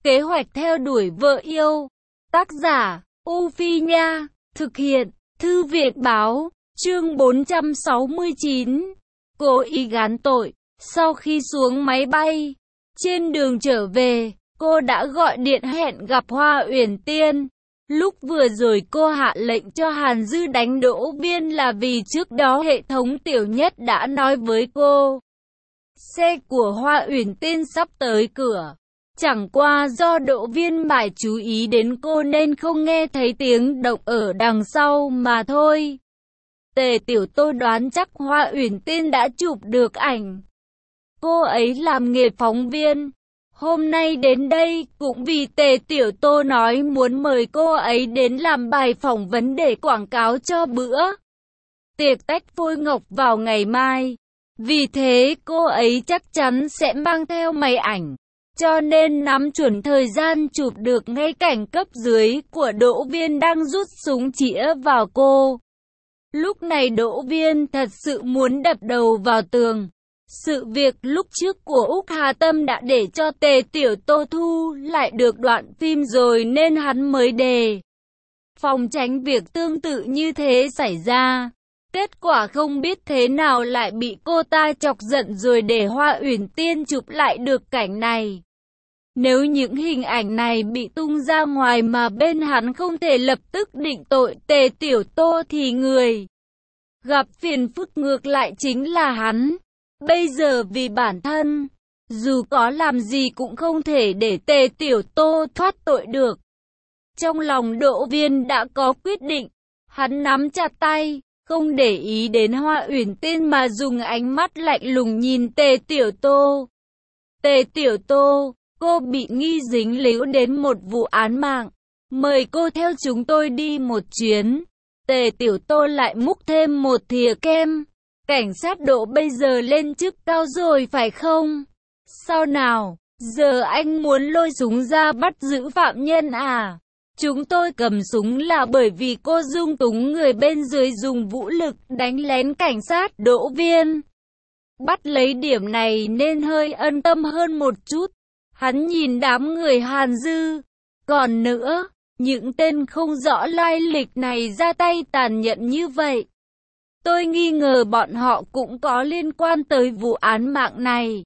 Kế hoạch theo đuổi vợ yêu. Tác giả, U Phi Nha. Thực hiện, Thư viện Báo. Chương 469. Cố ý gán tội. Sau khi xuống máy bay, trên đường trở về, cô đã gọi điện hẹn gặp Hoa Uyển Tiên. Lúc vừa rồi cô hạ lệnh cho Hàn Dư đánh Đỗ Viên là vì trước đó hệ thống Tiểu Nhất đã nói với cô. Xe của Hoa Uyển Tiên sắp tới cửa. Chẳng qua do Đỗ Viên mải chú ý đến cô nên không nghe thấy tiếng động ở đằng sau mà thôi. Tề Tiểu Tô đoán chắc Hoa Uyển Tiên đã chụp được ảnh. Cô ấy làm nghề phóng viên. Hôm nay đến đây cũng vì Tề Tiểu Tô nói muốn mời cô ấy đến làm bài phỏng vấn để quảng cáo cho bữa tiệc tách phôi ngọc vào ngày mai. Vì thế cô ấy chắc chắn sẽ mang theo máy ảnh, cho nên nắm chuẩn thời gian chụp được ngay cảnh cấp dưới của Đỗ Viên đang rút súng chĩa vào cô. Lúc này Đỗ Viên thật sự muốn đập đầu vào tường. Sự việc lúc trước của Úc Hà Tâm đã để cho Tề Tiểu Tô thu lại được đoạn phim rồi nên hắn mới đề phòng tránh việc tương tự như thế xảy ra. Kết quả không biết thế nào lại bị cô ta chọc giận rồi để Hoa Uyển Tiên chụp lại được cảnh này. Nếu những hình ảnh này bị tung ra ngoài mà bên hắn không thể lập tức định tội Tề Tiểu Tô thì người gặp phiền phức ngược lại chính là hắn. Bây giờ vì bản thân, dù có làm gì cũng không thể để Tề Tiểu Tô thoát tội được. Trong lòng Đỗ Viên đã có quyết định, hắn nắm chặt tay, không để ý đến Hoa Uyển Tiên mà dùng ánh mắt lạnh lùng nhìn Tề Tiểu Tô. Tề Tiểu Tô, cô bị nghi dính líu đến một vụ án mạng. Mời cô theo chúng tôi đi một chuyến. Tề Tiểu Tô lại múc thêm một thìa kem. Cảnh sát Đỗ bây giờ lên chức cao rồi phải không? Sao nào, giờ anh muốn lôi súng ra bắt giữ phạm nhân à? Chúng tôi cầm súng là bởi vì cô dung túng người bên dưới dùng vũ lực đánh lén cảnh sát Đỗ Viên. Bắt lấy điểm này nên hơi yên tâm hơn một chút. Hắn nhìn đám người Hàn Dư. Còn nữa, những tên không rõ lai lịch này ra tay tàn nhẫn như vậy. Tôi nghi ngờ bọn họ cũng có liên quan tới vụ án mạng này.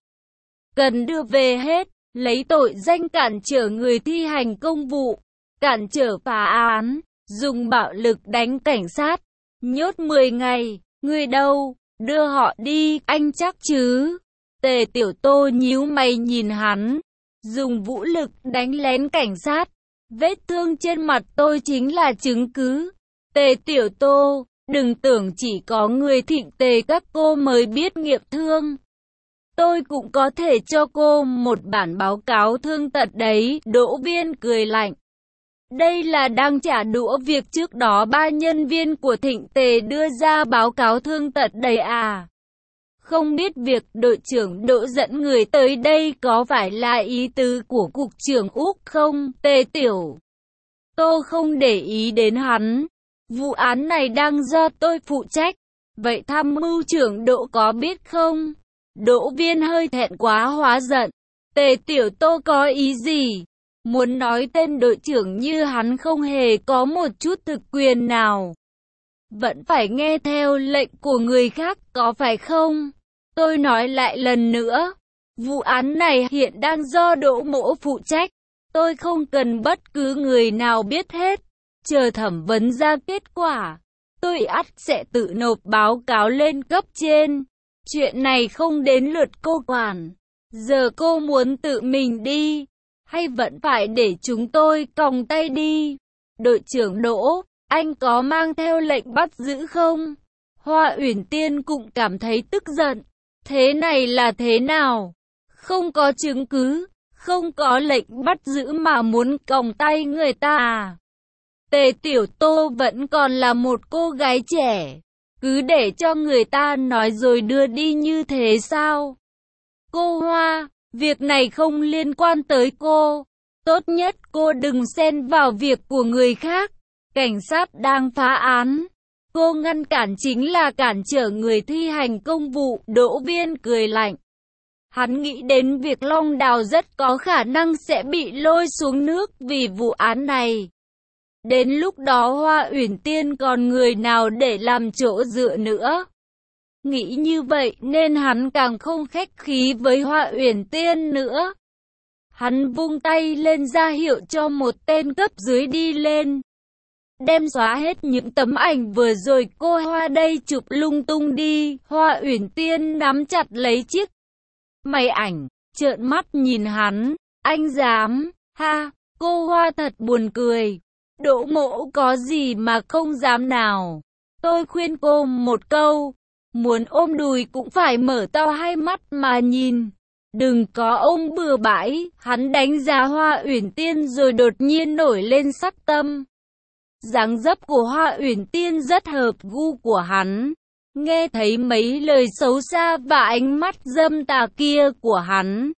Cần đưa về hết, lấy tội danh cản trở người thi hành công vụ, cản trở phá án, dùng bạo lực đánh cảnh sát, nhốt 10 ngày, người đâu, đưa họ đi, anh chắc chứ? Tề Tiểu Tô nhíu mày nhìn hắn, dùng vũ lực đánh lén cảnh sát, vết thương trên mặt tôi chính là chứng cứ. Tề Tiểu Tô, đừng tưởng chỉ có người Thịnh Tề các cô mới biết nghiệm thương. Tôi cũng có thể cho cô một bản báo cáo thương tật đấy. Đỗ Viên cười lạnh. Đây là đang trả đũa việc trước đó 3 nhân viên của Thịnh Tề đưa ra báo cáo thương tật đấy à? Không biết việc đội trưởng Đỗ dẫn người tới đây có phải là ý tứ của cục trưởng Úc không? Tề Tiểu Tô không để ý đến hắn. Vụ án này đang do tôi phụ trách. Vậy tham mưu trưởng Đỗ có biết không? Đỗ Viên hơi thẹn quá hóa giận. Tề Tiểu Tô có ý gì? Muốn nói tên đội trưởng như hắn không hề có một chút thực quyền nào. Vẫn phải nghe theo lệnh của người khác có phải không? Tôi nói lại lần nữa. Vụ án này hiện đang do Đỗ Mỗ phụ trách. Tôi không cần bất cứ người nào biết hết. Chờ thẩm vấn ra kết quả, tôi ắt sẽ tự nộp báo cáo lên cấp trên. Chuyện này không đến lượt cô quản. Giờ cô muốn tự mình đi, hay vẫn phải để chúng tôi còng tay đi? Đội trưởng Đỗ, anh có mang theo lệnh bắt giữ không? Hoa Uyển Tiên cũng cảm thấy tức giận. Thế này là thế nào? Không có chứng cứ, không có lệnh bắt giữ mà muốn còng tay người ta à? Tề Tiểu Tô vẫn còn là một cô gái trẻ, cứ để cho người ta nói rồi đưa đi như thế sao? Cô Hoa, việc này không liên quan tới cô. Tốt nhất cô đừng xen vào việc của người khác. Cảnh sát đang phá án. Cô ngăn cản chính là cản trở người thi hành công vụ. Đỗ Viên cười lạnh. Hắn nghĩ đến việc Long Đào rất có khả năng sẽ bị lôi xuống nước vì vụ án này. Đến lúc đó Hoa Uyển Tiên còn người nào để làm chỗ dựa nữa. Nghĩ như vậy nên hắn càng không khách khí với Hoa Uyển Tiên nữa. Hắn vung tay lên ra hiệu cho một tên cấp dưới đi lên. Đem xóa hết những tấm ảnh vừa rồi cô Hoa đây chụp lung tung đi. Hoa Uyển Tiên nắm chặt lấy chiếc máy ảnh, trợn mắt nhìn hắn. Anh dám? Ha, cô Hoa thật buồn cười. Đỗ Mỗ có gì mà không dám nào. Tôi khuyên cô một câu. Muốn ôm đùi cũng phải mở to hai mắt mà nhìn. Đừng có ôm bừa bãi. Hắn đánh giá Hoa Uyển Tiên rồi đột nhiên nổi lên sắc tâm. Dáng dấp của Hoa Uyển Tiên rất hợp gu của hắn. Nghe thấy mấy lời xấu xa và ánh mắt dâm tà kia của hắn,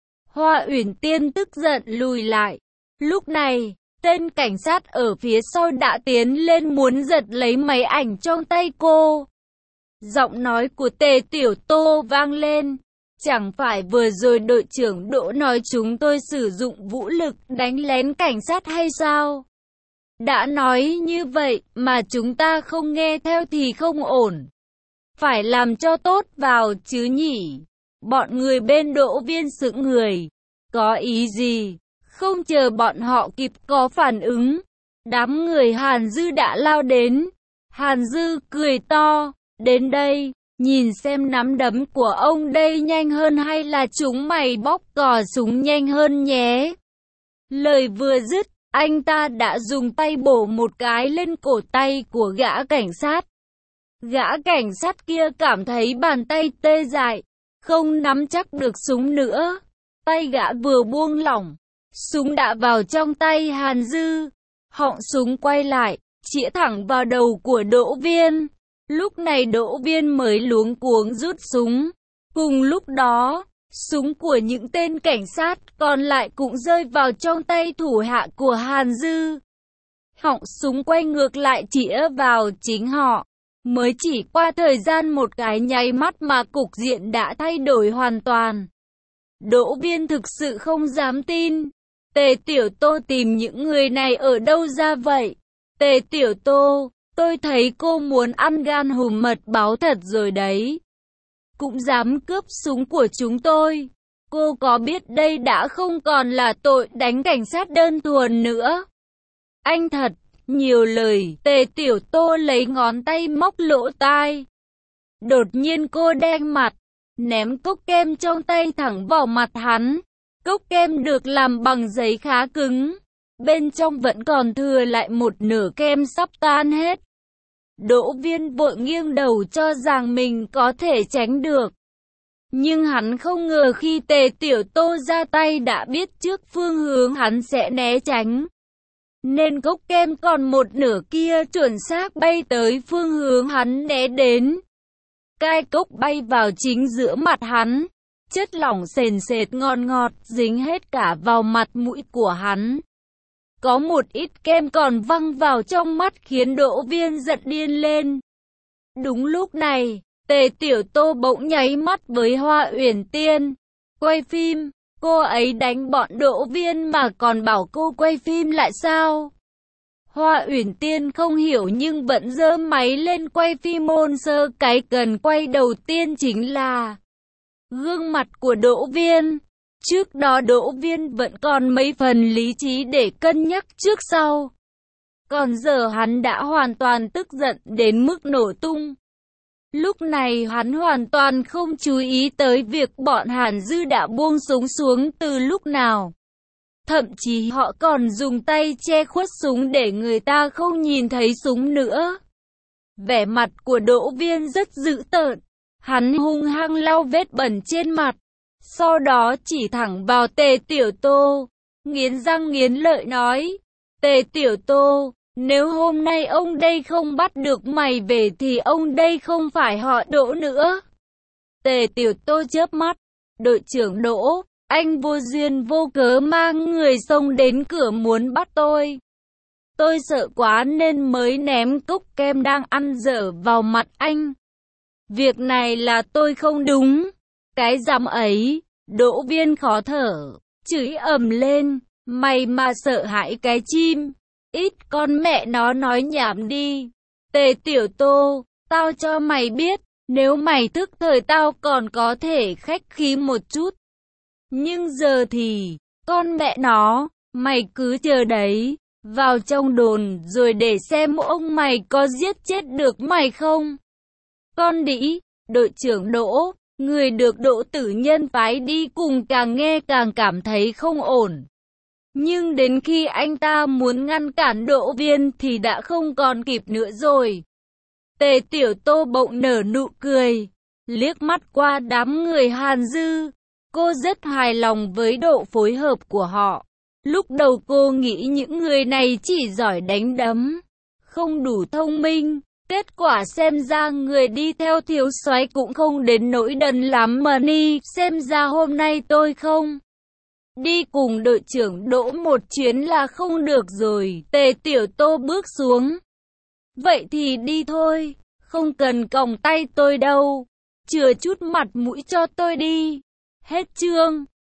Hoa Uyển Tiên tức giận lùi lại. Lúc này, tên cảnh sát ở phía sau đã tiến lên muốn giật lấy máy ảnh trong tay cô. Giọng nói của Tề Tiểu Tô vang lên. Chẳng phải vừa rồi đội trưởng Đỗ nói chúng tôi sử dụng vũ lực đánh lén cảnh sát hay sao? Đã nói như vậy mà chúng ta không nghe theo thì không ổn. Phải làm cho tốt vào chứ nhỉ? Bọn người bên Đỗ Viên sững người. Có ý gì? Không chờ bọn họ kịp có phản ứng, đám người Hàn Dư đã lao đến. Hàn Dư cười to. Đến đây, nhìn xem nắm đấm của ông đây nhanh hơn hay là chúng mày bóp cò súng nhanh hơn nhé. Lời vừa dứt, anh ta đã dùng tay bổ một cái lên cổ tay của gã cảnh sát. Gã cảnh sát kia cảm thấy bàn tay tê dại, không nắm chắc được súng nữa. Tay gã vừa buông lỏng, súng đã vào trong tay Hàn Dư. Họng súng quay lại, chĩa thẳng vào đầu của Đỗ Viên. Lúc này Đỗ Viên mới luống cuống rút súng. Cùng lúc đó, súng của những tên cảnh sát còn lại cũng rơi vào trong tay thủ hạ của Hàn Dư. Họng súng quay ngược lại chĩa vào chính họ. Mới chỉ qua thời gian một cái nháy mắt mà cục diện đã thay đổi hoàn toàn. Đỗ Viên thực sự không dám tin. Tề Tiểu Tô tìm những người này ở đâu ra vậy? Tề Tiểu Tô, tôi thấy cô muốn ăn gan hùm mật báo thật rồi đấy. Cũng dám cướp súng của chúng tôi. Cô có biết đây đã không còn là tội đánh cảnh sát đơn thuần nữa. Anh thật nhiều lời. Tề Tiểu Tô lấy ngón tay móc lỗ tai. Đột nhiên cô đen mặt, ném cốc kem trong tay thẳng vào mặt hắn. Cốc kem được làm bằng giấy khá cứng, bên trong vẫn còn thừa lại một nửa kem sắp tan hết. Đỗ Viên vội nghiêng đầu cho rằng mình có thể tránh được. Nhưng hắn không ngờ khi Tề Tiểu Tô ra tay đã biết trước phương hướng hắn sẽ né tránh. Nên cốc kem còn một nửa kia chuẩn xác bay tới phương hướng hắn né đến. Cai cốc bay vào chính giữa mặt hắn. Chất lỏng sền sệt ngọt ngọt dính hết cả vào mặt mũi của hắn. Có một ít kem còn văng vào trong mắt khiến Đỗ Viên giận điên lên. Đúng lúc này, Tề Tiểu Tô bỗng nháy mắt với Hoa Uyển Tiên. Quay phim, cô ấy đánh bọn Đỗ Viên mà còn bảo cô quay phim lại sao? Hoa Uyển Tiên không hiểu nhưng vẫn giơ máy lên quay phim ôn sơ. Cái cần quay đầu tiên chính là gương mặt của Đỗ Viên. Trước đó Đỗ Viên vẫn còn mấy phần lý trí để cân nhắc trước sau. Còn giờ hắn đã hoàn toàn tức giận đến mức nổ tung. Lúc này hắn hoàn toàn không chú ý tới việc bọn Hàn Dư đã buông súng xuống từ lúc nào. Thậm chí họ còn dùng tay che khuất súng để người ta không nhìn thấy súng nữa. Vẻ mặt của Đỗ Viên rất dữ tợn. Hắn hung hăng lau vết bẩn trên mặt. Sau đó chỉ thẳng vào Tề Tiểu Tô. Nghiến răng nghiến lợi nói. Tề Tiểu Tô, nếu hôm nay ông đây không bắt được mày về thì ông đây không phải họ Đỗ nữa. Tề Tiểu Tô chớp mắt. Đội trưởng Đỗ, anh vô duyên vô cớ mang người xông đến cửa muốn bắt tôi. Tôi sợ quá nên mới ném cốc kem đang ăn dở vào mặt anh. Việc này là tôi không đúng. Cái dám ấy, Đỗ Viên khó thở, chửi ầm lên, mày mà sợ hãi cái chim, ít con mẹ nó nói nhảm đi. Tề Tiểu Tô, tao cho mày biết, nếu mày thức thời tao còn có thể khách khí một chút. Nhưng giờ thì, con mẹ nó, mày cứ chờ đấy, vào trong đồn rồi để xem ông mày có giết chết được mày không. Con đĩ, đội trưởng Đỗ, người được Đỗ Tử Nhân phái đi cùng càng nghe càng cảm thấy không ổn. Nhưng đến khi anh ta muốn ngăn cản Đỗ Viên thì đã không còn kịp nữa rồi. Tề Tiểu Tô bỗng nở nụ cười, liếc mắt qua đám người Hàn Dư. Cô rất hài lòng với độ phối hợp của họ. Lúc đầu cô nghĩ những người này chỉ giỏi đánh đấm, không đủ thông minh. Kết quả xem ra người đi theo thiếu soái cũng không đến nỗi đần lắm mà ni. Xem ra hôm nay tôi không đi cùng đội trưởng Đỗ một chuyến là không được rồi. Tề Tiểu Tô bước xuống. Vậy thì đi thôi, không cần còng tay tôi đâu. Chừa chút mặt mũi cho tôi đi. Hết chương.